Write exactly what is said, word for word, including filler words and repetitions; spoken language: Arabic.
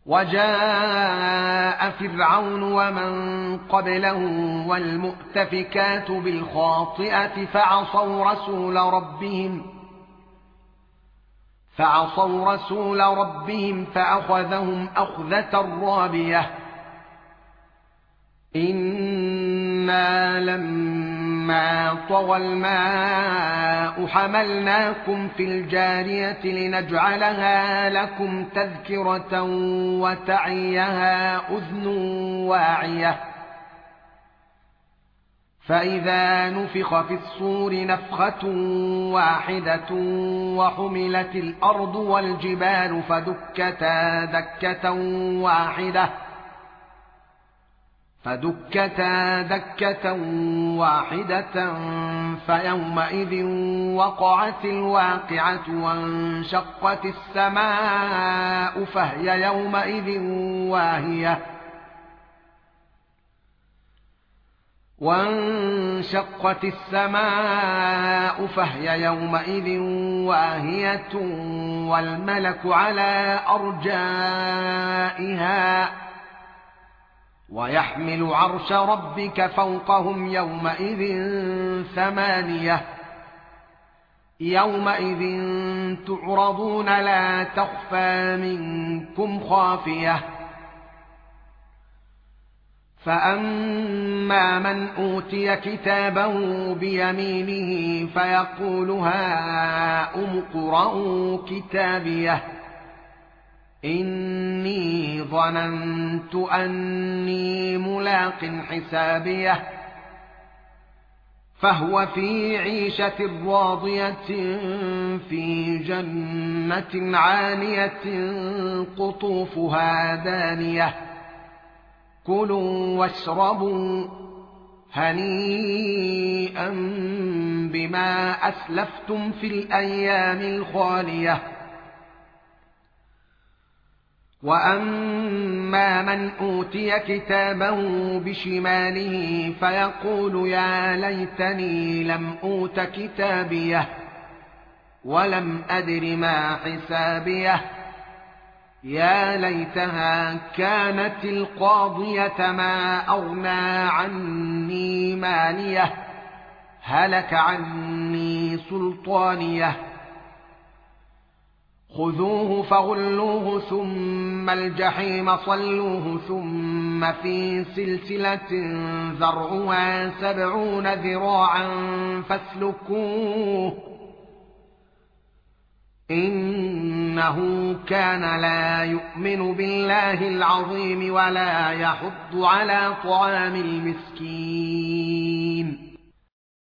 وجاء فرعون ومن قبله والمؤتفكات بالخاطئة فعصوا رسول ربهم فعصوا رسول ربهم فأخذهم أخذة رابية. إنا لما طغى الماء حملناكم في الجارية لنجعلها لكم تذكرة وتعيها أذن واعية. فإذا نفخ في الصور نفخة واحدة وحملت الأرض والجبال فدكتا دكة واحدة فدكتا دكة واحدة فيومئذ وقعت الواقعة وانشقت السماء فهي يومئذ واهية وانشقت السماء فهي يومئذ واهية والملك على أرجائها ويحمل عرش ربك فوقهم يومئذ ثمانية. يومئذ تعرضون لا تخفى منكم خافية. فأما من أوتي كتابه بيمينه فيقول هاؤم اقرءوا كتابيه إني ظننت أني ملاق حسابيه فهو في عيشة راضية في جنة عالية قطوفها دانية كلوا واشربوا هنيئا بما أسلفتم في الأيام الخالية. وأما من أوتي كتابه بشماله فيقول يا ليتني لم أوت كتابيه ولم أدر ما حسابيه يا ليتها كانت القاضية ما أغنى عني ماليه هلك عني سلطانيه خذوه فغلوه ثم الجحيم صلوه ثم في سلسلة ذرعها سبعون ذراعا فاسلكوه إنه كان لا يؤمن بالله العظيم ولا يحض على طعام المسكين